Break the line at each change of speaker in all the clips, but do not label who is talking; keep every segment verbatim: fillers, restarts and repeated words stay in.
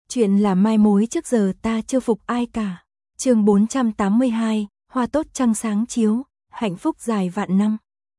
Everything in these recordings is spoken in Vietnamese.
Chuyện là mai mối trước giờ ta chưa phục ai cả. Chương bốn trăm tám mươi hai, hoa tốt trăng sáng chiếu, hạnh phúc dài vạn năm.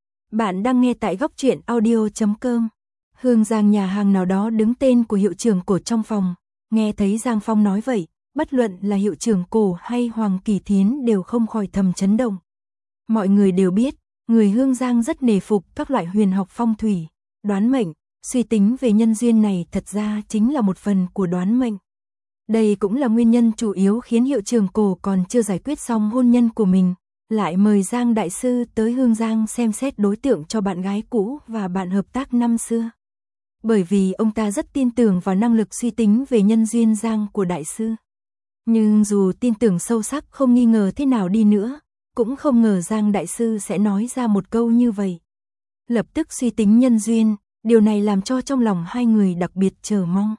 Bạn đang nghe tại góc truyện audio chấm com. Hương Giang nhà hàng nào đó đứng tên của hiệu trưởng Cổ trong phòng, nghe thấy Giang Phong nói vậy, bất luận là hiệu trưởng Cổ hay Hoàng Kỳ Thiến đều không khỏi thầm chấn động. Mọi người đều biết, người Hương Giang rất nể phục các loại huyền học phong thủy, đoán mệnh, suy tính về nhân duyên này thật ra chính là một phần của đoán mệnh. Đây cũng là nguyên nhân chủ yếu khiến hiệu trưởng Cổ còn chưa giải quyết xong hôn nhân của mình, lại mời Giang đại sư tới Hương Giang xem xét đối tượng cho bạn gái cũ và bạn hợp tác năm xưa. Bởi vì ông ta rất tin tưởng vào năng lực suy tính về nhân duyên Giang của đại sư. Nhưng dù tin tưởng sâu sắc không nghi ngờ thế nào đi nữa, cũng không ngờ Giang đại sư sẽ nói ra một câu như vậy. Lập tức suy tính nhân duyên, điều này làm cho trong lòng hai người đặc biệt chờ mong.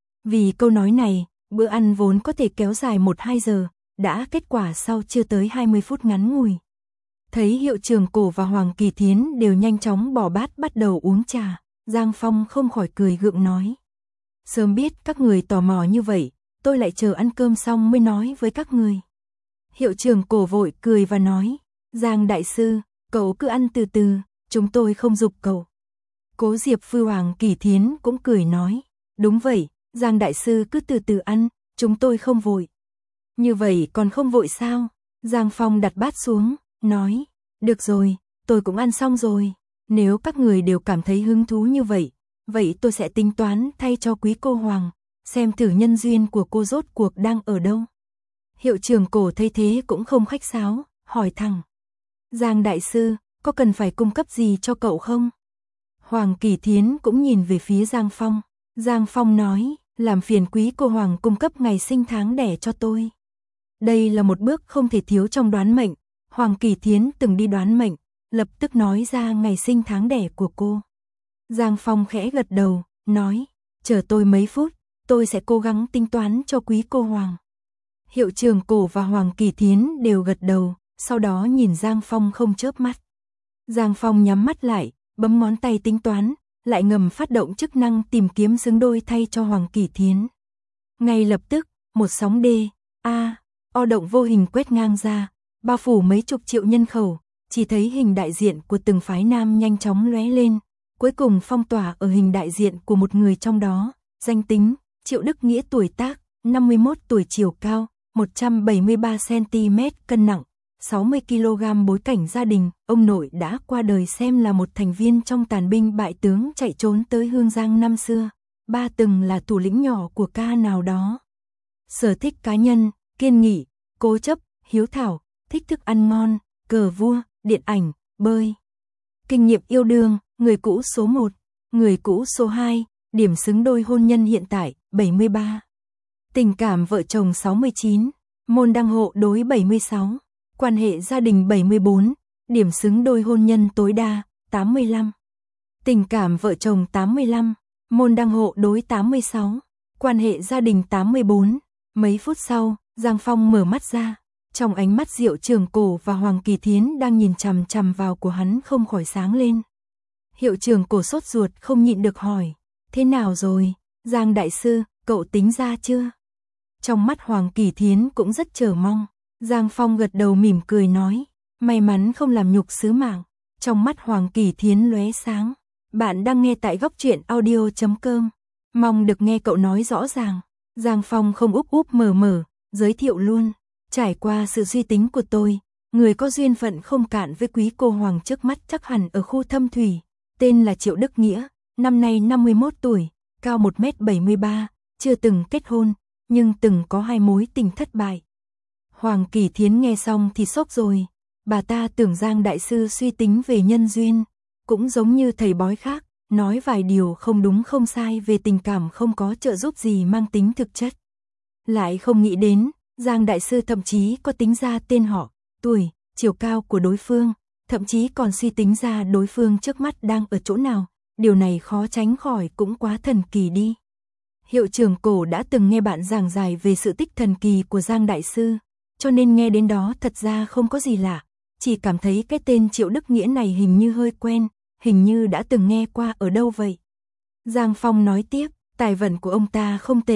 Vì câu nói này, bữa ăn vốn có thể kéo dài một hai giờ, đã kết quả sau chưa tới hai mươi phút ngắn ngủi. Thấy hiệu trưởng Cổ và Hoàng Kỳ Thiến đều nhanh chóng bỏ bát bắt đầu uống trà, Giang Phong không khỏi cười gượng nói. Sớm biết các người tò mò như vậy, tôi lại chờ ăn cơm xong mới nói với các người. Hiệu trưởng Cổ vội cười và nói, Giang đại sư, cậu cứ ăn từ từ, chúng tôi không giục cậu. Cố Diệp Phu Hoàng Kỳ Thiến cũng cười nói, đúng vậy, Giang đại sư cứ từ từ ăn, chúng tôi không vội. Như vậy còn không vội sao? Giang Phong đặt bát xuống, nói, được rồi, tôi cũng ăn xong rồi. Nếu các người đều cảm thấy hứng thú như vậy, vậy tôi sẽ tính toán thay cho quý cô Hoàng, xem thử nhân duyên của cô rốt cuộc đang ở đâu. Hiệu trưởng Cổ thấy thế cũng không khách sáo, hỏi thẳng. Giang đại sư, có cần phải cung cấp gì cho cậu không? Hoàng Kỳ Thiến cũng nhìn về phía Giang Phong. Giang Phong nói, làm phiền quý cô Hoàng cung cấp ngày sinh tháng đẻ cho tôi. Đây là một bước không thể thiếu trong đoán mệnh. Hoàng Kỳ Thiến từng đi đoán mệnh, lập tức nói ra ngày sinh tháng đẻ của cô. Giang Phong khẽ gật đầu, nói, chờ tôi mấy phút, tôi sẽ cố gắng tính toán cho quý cô Hoàng. Hiệu trưởng Cổ và Hoàng Kỳ Thiến đều gật đầu, sau đó nhìn Giang Phong không chớp mắt. Giang Phong nhắm mắt lại, bấm ngón tay tính toán, lại ngầm phát động chức năng tìm kiếm xứng đôi thay cho Hoàng Kỳ Thiến. Ngay lập tức, một sóng đê, a, o động vô hình quét ngang ra, bao phủ mấy chục triệu nhân khẩu, chỉ thấy hình đại diện của từng phái nam nhanh chóng lóe lên, cuối cùng phong tỏa ở hình đại diện của một người trong đó, danh tính, Triệu Đức Nghĩa tuổi tác, năm mươi mốt tuổi chiều cao, một trăm bảy mươi ba xăng-ti-mét cân nặng, sáu mươi ki lô gam bối cảnh gia đình, ông nội đã qua đời xem là một thành viên trong tàn binh bại tướng chạy trốn tới Hương Giang năm xưa, ba từng là thủ lĩnh nhỏ của ca nào đó. Sở thích cá nhân, kiên nghị, cố chấp, hiếu thảo, thích thức ăn ngon, cờ vua, điện ảnh, bơi. Kinh nghiệm yêu đương, người cũ số một, người cũ số hai, điểm xứng đôi hôn nhân hiện tại, bảy mươi ba. Tình cảm vợ chồng sáu mươi chín, môn đăng hộ đối bảy mươi sáu, quan hệ gia đình bảy mươi bốn, điểm xứng đôi hôn nhân tối đa, tám mươi lăm. Tình cảm vợ chồng tám mươi lăm, môn đăng hộ đối tám mươi sáu, quan hệ gia đình tám mươi bốn. Mấy phút sau, Giang Phong mở mắt ra, trong ánh mắt Diệu trưởng Cổ và Hoàng Kỳ Thiến đang nhìn chằm chằm vào của hắn không khỏi sáng lên. Hiệu trưởng Cổ sốt ruột không nhịn được hỏi, thế nào rồi, Giang đại sư, cậu tính ra chưa? Trong mắt Hoàng Kỳ Thiến cũng rất chờ mong. Giang Phong gật đầu mỉm cười nói, may mắn không làm nhục sứ mạng. Trong mắt Hoàng Kỳ Thiến lóe sáng. Bạn đang nghe tại góc truyện audio chấm com. Mong được nghe cậu nói rõ ràng. Giang Phong không úp úp mở mở, giới thiệu luôn. Trải qua sự suy tính của tôi, người có duyên phận không cạn với quý cô Hoàng trước mắt chắc hẳn ở khu Thâm Thủy. Tên là Triệu Đức Nghĩa, năm nay năm mươi mốt tuổi, cao một mét bảy mươi ba, chưa từng kết hôn, nhưng từng có hai mối tình thất bại. Hoàng Kỳ Thiến nghe xong thì sốc rồi, bà ta tưởng Giang đại sư suy tính về nhân duyên, cũng giống như thầy bói khác, nói vài điều không đúng không sai về tình cảm không có trợ giúp gì mang tính thực chất. Lại không nghĩ đến, Giang đại sư thậm chí có tính ra tên họ, tuổi, chiều cao của đối phương, thậm chí còn suy tính ra đối phương trước mắt đang ở chỗ nào, điều này khó tránh khỏi cũng quá thần kỳ đi. Hiệu trưởng Cổ đã từng nghe bạn giảng giải về sự tích thần kỳ của Giang đại sư, cho nên nghe đến đó thật ra không có gì lạ, chỉ cảm thấy cái tên Triệu Đức Nghĩa này hình như hơi quen, hình như đã từng nghe qua ở đâu vậy. Giang Phong nói tiếp, tài vận của ông ta không tệ,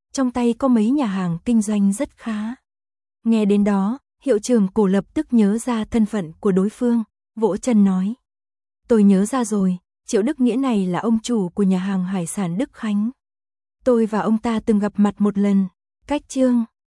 trong tay có mấy nhà hàng kinh doanh rất khá. Nghe đến đó, hiệu trưởng Cổ lập tức nhớ ra thân phận của đối phương, vỗ chân nói. Tôi nhớ ra rồi, Triệu Đức Nghĩa này là ông chủ của nhà hàng hải sản Đức Khánh. Tôi và ông ta từng gặp mặt một lần, cách Chương